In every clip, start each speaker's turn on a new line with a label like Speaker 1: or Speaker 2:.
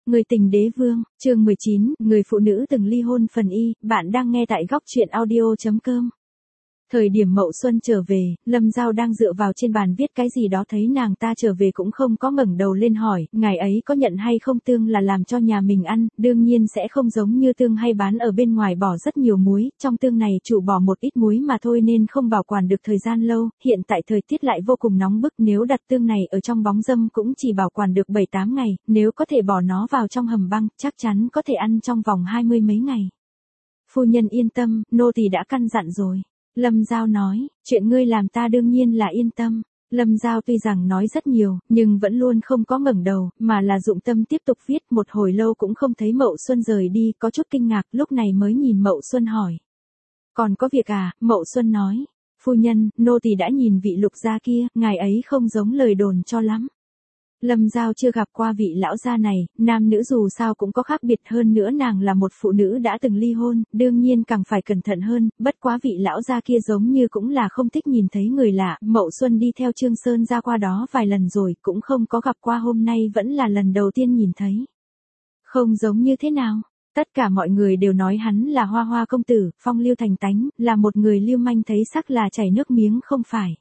Speaker 1: Người tình đế vương, chương 19, người phụ nữ từng ly hôn phần y, bạn đang nghe tại góc truyện audio.com. Thời điểm Mậu Xuân trở về, Lâm Giao đang dựa vào trên bàn viết cái gì đó thấy nàng ta trở về cũng không có ngẩng đầu lên hỏi, ngày ấy có nhận hay không tương là làm cho nhà mình ăn, đương nhiên sẽ không giống như tương hay bán ở bên ngoài bỏ rất nhiều muối, trong tương này chủ bỏ một ít muối mà thôi nên không bảo quản được thời gian lâu, hiện tại thời tiết lại vô cùng nóng bức nếu đặt tương này ở trong bóng râm cũng chỉ bảo quản được 7-8 ngày, nếu có thể bỏ nó vào trong hầm băng, chắc chắn có thể ăn trong vòng 20 mấy ngày. Phu nhân yên tâm, nô tỳ đã căn dặn rồi. Lâm Giao nói, chuyện ngươi làm ta đương nhiên là yên tâm. Lâm Giao tuy rằng nói rất nhiều, nhưng vẫn luôn không có ngẩng đầu, mà là dụng tâm tiếp tục viết một hồi lâu cũng không thấy Mậu Xuân rời đi, có chút kinh ngạc, lúc này mới nhìn Mậu Xuân hỏi. Còn có việc à, Mậu Xuân nói, phu nhân, nô tỳ đã nhìn vị Lục gia kia, ngài ấy không giống lời đồn cho lắm. Lâm Giao chưa gặp qua vị lão gia này, nam nữ dù sao cũng có khác biệt hơn nữa nàng là một phụ nữ đã từng ly hôn, đương nhiên càng phải cẩn thận hơn, bất quá vị lão gia kia giống như cũng là không thích nhìn thấy người lạ, Mậu Xuân đi theo Trương Sơn ra qua đó vài lần rồi, cũng không có gặp qua hôm nay vẫn là lần đầu tiên nhìn thấy. Không giống như thế nào? Tất cả mọi người đều nói hắn là Hoa Hoa công tử, phong lưu thành tánh, là một người lưu manh thấy sắc là chảy nước miếng không phải.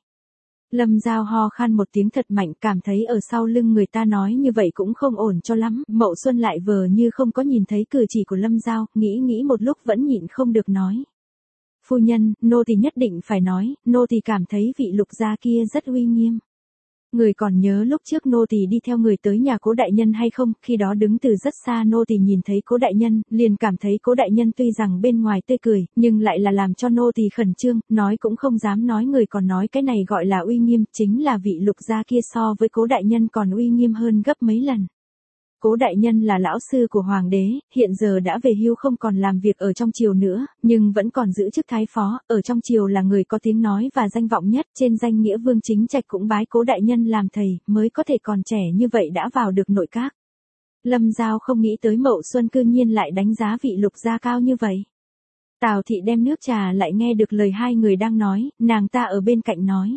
Speaker 1: Lâm Giao ho khan một tiếng thật mạnh, cảm thấy ở sau lưng người ta nói như vậy cũng không ổn cho lắm, Mậu Xuân lại vờ như không có nhìn thấy cử chỉ của Lâm Giao, nghĩ một lúc vẫn nhịn không được nói. Phu nhân, nô tỳ nhất định phải nói, nô tỳ cảm thấy vị Lục gia kia rất uy nghiêm. Người còn nhớ lúc trước nô tỳ đi theo người tới nhà Cố đại nhân hay không, khi đó đứng từ rất xa nô tỳ nhìn thấy Cố đại nhân, liền cảm thấy Cố đại nhân tuy rằng bên ngoài tươi cười, nhưng lại là làm cho nô tỳ khẩn trương, nói cũng không dám nói, người còn nói cái này gọi là uy nghiêm, chính là vị Lục gia kia so với Cố đại nhân còn uy nghiêm hơn gấp mấy lần. Cố đại nhân là lão sư của hoàng đế, hiện giờ đã về hưu không còn làm việc ở trong triều nữa, nhưng vẫn còn giữ chức thái phó, ở trong triều là người có tiếng nói và danh vọng nhất, trên danh nghĩa Vương Chính Trạch cũng bái Cố đại nhân làm thầy, mới có thể còn trẻ như vậy đã vào được nội các. Lâm Giao không nghĩ tới Mậu Xuân cư nhiên lại đánh giá vị Lục gia cao như vậy. Tào thị đem nước trà lại nghe được lời hai người đang nói, nàng ta ở bên cạnh nói.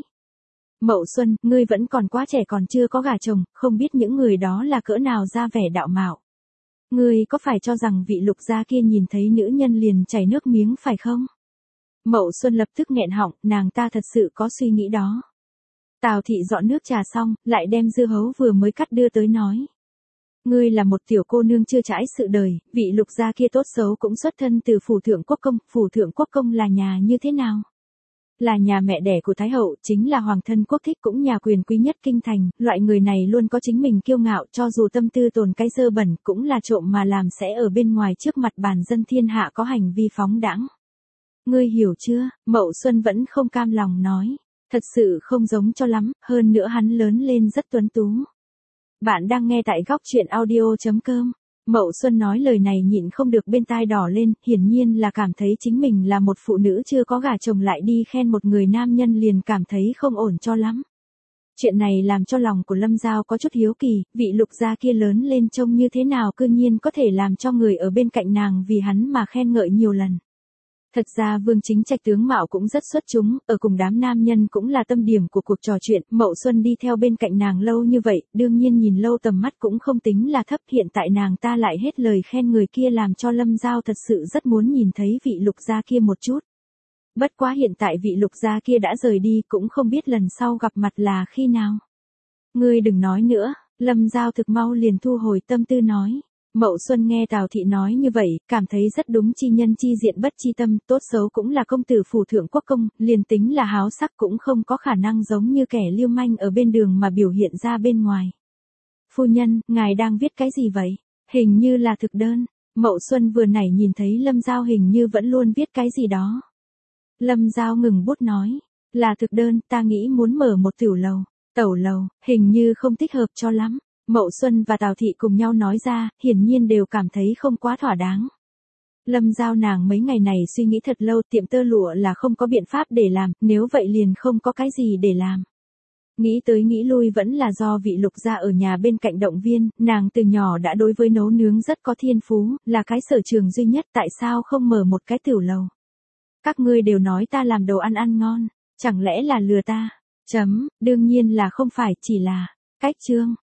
Speaker 1: Mậu Xuân, ngươi vẫn còn quá trẻ còn chưa có gả chồng, không biết những người đó là cỡ nào ra vẻ đạo mạo. Ngươi có phải cho rằng vị Lục gia kia nhìn thấy nữ nhân liền chảy nước miếng phải không? Mậu Xuân lập tức nghẹn họng, nàng ta thật sự có suy nghĩ đó. Tào thị dọn nước trà xong, lại đem dưa hấu vừa mới cắt đưa tới nói. Ngươi là một tiểu cô nương chưa trải sự đời, vị Lục gia kia tốt xấu cũng xuất thân từ phủ thượng quốc công là nhà như thế nào? Là nhà mẹ đẻ của Thái Hậu, chính là hoàng thân quốc thích cũng nhà quyền quý nhất kinh thành, loại người này luôn có chính mình kiêu ngạo cho dù tâm tư tồn cái dơ bẩn cũng là trộm mà làm sẽ ở bên ngoài trước mặt bàn dân thiên hạ có hành vi phóng đãng. Ngươi hiểu chưa? Mậu Xuân vẫn không cam lòng nói. Thật sự không giống cho lắm, hơn nữa hắn lớn lên rất tuấn tú. Bạn đang nghe tại góc truyện audio.com. Mậu Xuân nói lời này nhịn không được bên tai đỏ lên, hiển nhiên là cảm thấy chính mình là một phụ nữ chưa có gả chồng lại đi khen một người nam nhân liền cảm thấy không ổn cho lắm. Chuyện này làm cho lòng của Lâm Giao có chút hiếu kỳ, vị Lục gia kia lớn lên trông như thế nào cư nhiên có thể làm cho người ở bên cạnh nàng vì hắn mà khen ngợi nhiều lần. Thật ra Vương Chính Trạch tướng mạo cũng rất xuất chúng, ở cùng đám nam nhân cũng là tâm điểm của cuộc trò chuyện, Mậu Xuân đi theo bên cạnh nàng lâu như vậy, đương nhiên nhìn lâu tầm mắt cũng không tính là thấp, hiện tại nàng ta lại hết lời khen người kia làm cho Lâm Giao thật sự rất muốn nhìn thấy vị Lục gia kia một chút. Bất quá hiện tại vị Lục gia kia đã rời đi cũng không biết lần sau gặp mặt là khi nào. Ngươi đừng nói nữa, Lâm Giao thực mau liền thu hồi tâm tư nói. Mậu Xuân nghe Tào thị nói như vậy, cảm thấy rất đúng, chi nhân chi diện bất chi tâm, tốt xấu cũng là công tử phủ thượng quốc công, liền tính là háo sắc cũng không có khả năng giống như kẻ lưu manh ở bên đường mà biểu hiện ra bên ngoài. Phu nhân, ngài đang viết cái gì vậy? Hình như là thực đơn. Mậu Xuân vừa nãy nhìn thấy Lâm Giao hình như vẫn luôn viết cái gì đó. Lâm Giao ngừng bút nói, là thực đơn, ta nghĩ muốn mở một tẩu lầu, hình như không thích hợp cho lắm. Mậu Xuân và Tào thị cùng nhau nói ra, hiển nhiên đều cảm thấy không quá thỏa đáng. Lâm Giao nàng mấy ngày này suy nghĩ thật lâu, tiệm tơ lụa là không có biện pháp để làm, nếu vậy liền không có cái gì để làm. Nghĩ tới nghĩ lui vẫn là do vị Lục gia ở nhà bên cạnh động viên, nàng từ nhỏ đã đối với nấu nướng rất có thiên phú, là cái sở trường duy nhất, tại sao không mở một cái tiểu lầu. Các ngươi đều nói ta làm đồ ăn ngon, chẳng lẽ là lừa ta? Đương nhiên là không phải, chỉ là, cách chương.